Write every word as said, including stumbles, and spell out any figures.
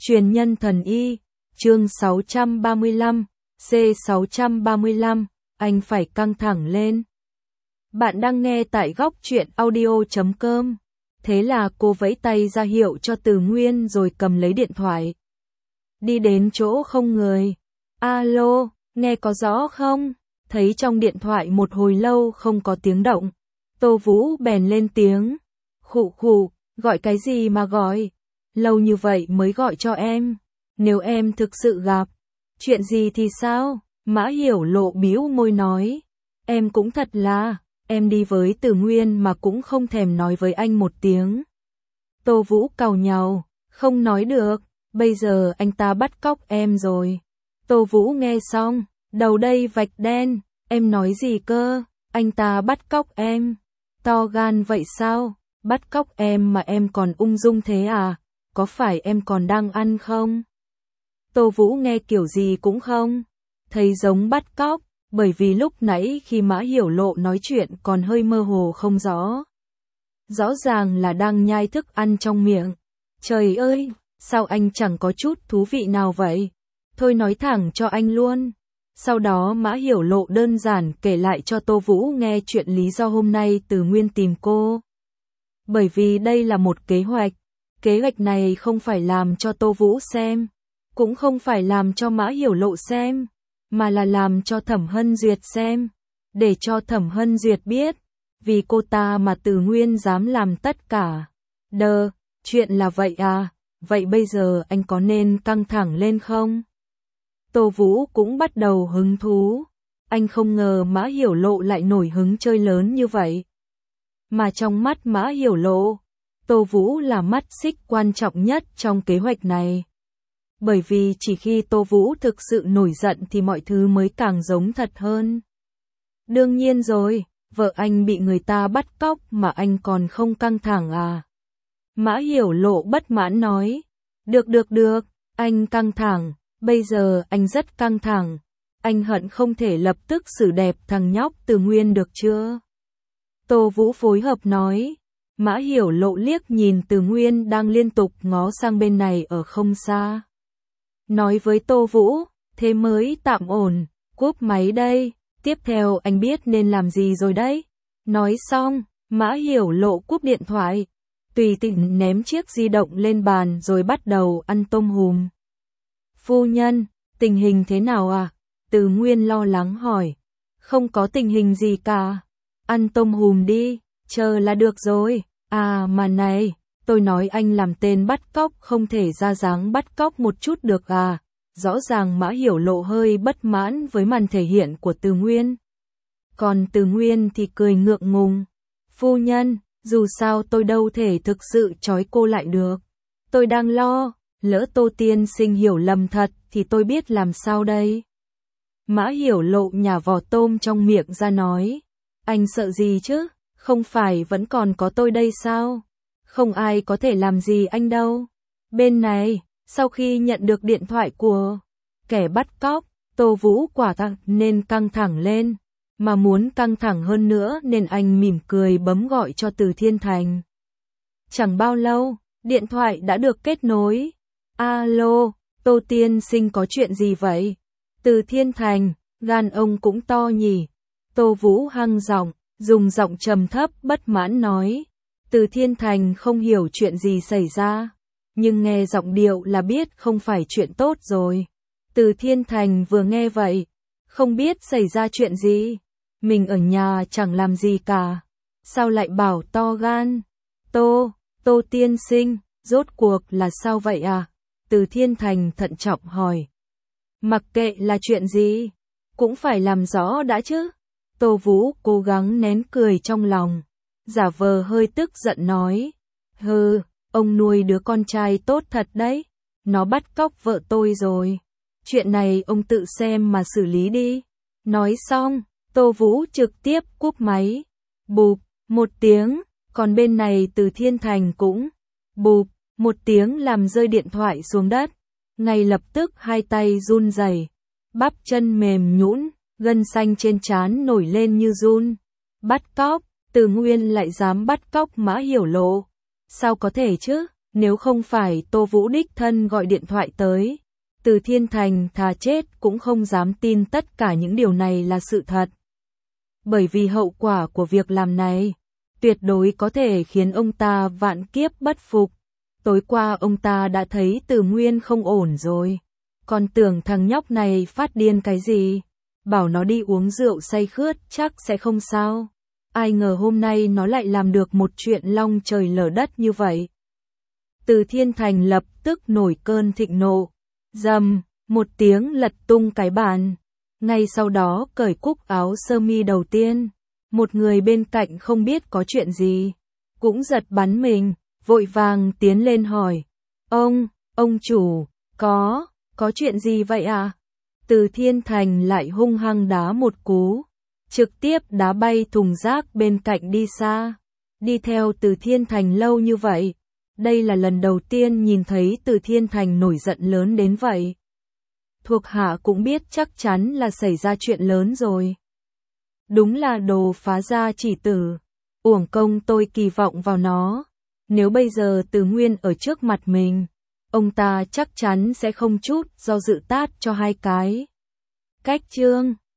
Truyền nhân thần y, chương sáu trăm ba mươi lăm, C sáu trăm ba mươi lăm, anh phải căng thẳng lên. Bạn đang nghe tại góc truyện audio chấm com. Thế là cô vẫy tay ra hiệu cho Từ Nguyên rồi cầm lấy điện thoại. Đi đến chỗ không người. Alo, nghe có rõ không? Thấy trong điện thoại một hồi lâu không có tiếng động. Tô Vũ bèn lên tiếng. Khụ khụ, gọi cái gì mà gọi? Lâu như vậy mới gọi cho em. Nếu em thực sự gặp chuyện gì thì sao? Mã Hiểu Lộ bĩu môi nói. Em cũng thật là, em đi với Từ Nguyên mà cũng không thèm nói với anh một tiếng. Tô Vũ càu nhàu, không nói được, bây giờ anh ta bắt cóc em rồi. Tô Vũ nghe xong, đầu đây vạch đen, em nói gì cơ? Anh ta bắt cóc em. To gan vậy sao? Bắt cóc em mà em còn ung dung thế à? Có phải em còn đang ăn không? Tô Vũ nghe kiểu gì cũng không thấy giống bắt cóc, bởi vì lúc nãy khi Mã Hiểu Lộ nói chuyện còn hơi mơ hồ không rõ. Rõ ràng là đang nhai thức ăn trong miệng. Trời ơi, sao anh chẳng có chút thú vị nào vậy? Thôi nói thẳng cho anh luôn. Sau đó Mã Hiểu Lộ đơn giản kể lại cho Tô Vũ nghe chuyện lý do hôm nay Từ Nguyên tìm cô. Bởi vì đây là một kế hoạch. Kế hoạch này không phải làm cho Tô Vũ xem, cũng không phải làm cho Mã Hiểu Lộ xem, mà là làm cho Thẩm Hân Duyệt xem, để cho Thẩm Hân Duyệt biết, vì cô ta mà Từ Nguyên dám làm tất cả. Đờ, chuyện là vậy à, vậy bây giờ anh có nên căng thẳng lên không? Tô Vũ cũng bắt đầu hứng thú, anh không ngờ Mã Hiểu Lộ lại nổi hứng chơi lớn như vậy. Mà trong mắt Mã Hiểu Lộ, Tô Vũ là mắt xích quan trọng nhất trong kế hoạch này. Bởi vì chỉ khi Tô Vũ thực sự nổi giận thì mọi thứ mới càng giống thật hơn. Đương nhiên rồi, vợ anh bị người ta bắt cóc mà anh còn không căng thẳng à? Mã Hiểu Lộ bất mãn nói. Được được được, anh căng thẳng, bây giờ anh rất căng thẳng. Anh hận không thể lập tức xử đẹp thằng nhóc Từ Nguyên được chưa? Tô Vũ phối hợp nói. Mã Hiểu Lộ liếc nhìn Từ Nguyên đang liên tục ngó sang bên này ở không xa. Nói với Tô Vũ, thế mới tạm ổn, cúp máy đây, tiếp theo anh biết nên làm gì rồi đấy. Nói xong, Mã Hiểu Lộ cúp điện thoại, tùy tiện ném chiếc di động lên bàn rồi bắt đầu ăn tôm hùm. Phu nhân, tình hình thế nào à? Từ Nguyên lo lắng hỏi. Không có tình hình gì cả, ăn tôm hùm đi, chờ là được rồi. À mà này, tôi nói anh làm tên bắt cóc không thể ra dáng bắt cóc một chút được à? Rõ ràng Mã Hiểu Lộ hơi bất mãn với màn thể hiện của Từ Nguyên. Còn Từ Nguyên thì cười ngượng ngùng. Phu nhân, dù sao tôi đâu thể thực sự trói cô lại được. Tôi đang lo, lỡ Tô tiên sinh hiểu lầm thật thì tôi biết làm sao đây? Mã Hiểu Lộ nhả vỏ tôm trong miệng ra nói. Anh sợ gì chứ? Không phải vẫn còn có tôi đây sao? Không ai có thể làm gì anh đâu. Bên này, sau khi nhận được điện thoại của kẻ bắt cóc, Tô Vũ quả thật nên căng thẳng lên. Mà muốn căng thẳng hơn nữa nên anh mỉm cười bấm gọi cho Từ Thiên Thành. Chẳng bao lâu, điện thoại đã được kết nối. Alo, Tô tiên sinh có chuyện gì vậy? Từ Thiên Thành, gan ông cũng to nhỉ? Tô Vũ hăng giọng, dùng giọng trầm thấp bất mãn nói. Từ Thiên Thành không hiểu chuyện gì xảy ra, nhưng nghe giọng điệu là biết không phải chuyện tốt rồi. Từ Thiên Thành vừa nghe vậy, không biết xảy ra chuyện gì. Mình ở nhà chẳng làm gì cả, sao lại bảo to gan? Tô, Tô tiên sinh, rốt cuộc là sao vậy à? Từ Thiên Thành thận trọng hỏi. Mặc kệ là chuyện gì, cũng phải làm rõ đã chứ. Tô Vũ cố gắng nén cười trong lòng, giả vờ hơi tức giận nói. Hừ, ông nuôi đứa con trai tốt thật đấy, nó bắt cóc vợ tôi rồi. Chuyện này ông tự xem mà xử lý đi. Nói xong, Tô Vũ trực tiếp cúp máy. Bụp, một tiếng, còn bên này Từ Thiên Thành cũng bụp, một tiếng làm rơi điện thoại xuống đất. Ngay lập tức hai tay run rẩy, bắp chân mềm nhũn, gân xanh trên trán nổi lên như run. Bắt cóc, Từ Nguyên lại dám bắt cóc Mã Hiểu Lộ. Sao có thể chứ? Nếu không phải Tô Vũ đích thân gọi điện thoại tới, Từ Thiên Thành thà chết cũng không dám tin tất cả những điều này là sự thật. Bởi vì hậu quả của việc làm này, tuyệt đối có thể khiến ông ta vạn kiếp bất phục. Tối qua ông ta đã thấy Từ Nguyên không ổn rồi. Còn tưởng thằng nhóc này phát điên cái gì, bảo nó đi uống rượu say khướt chắc sẽ không sao. Ai ngờ hôm nay nó lại làm được một chuyện long trời lở đất như vậy. Từ Thiên Thành lập tức nổi cơn thịnh nộ. Dầm, một tiếng lật tung cái bàn. Ngay sau đó cởi cúc áo sơ mi đầu tiên. Một người bên cạnh không biết có chuyện gì, cũng giật bắn mình, vội vàng tiến lên hỏi. Ông, ông chủ, có, có chuyện gì vậy à? Từ Thiên Thành lại hung hăng đá một cú, trực tiếp đá bay thùng rác bên cạnh đi xa. Đi theo Từ Thiên Thành lâu như vậy, đây là lần đầu tiên nhìn thấy Từ Thiên Thành nổi giận lớn đến vậy. Thuộc hạ cũng biết chắc chắn là xảy ra chuyện lớn rồi. Đúng là đồ phá gia chỉ tử, uổng công tôi kỳ vọng vào nó. Nếu bây giờ Từ Nguyên ở trước mặt mình, ông ta chắc chắn sẽ không chút do dự tát cho hai cái. Cách chương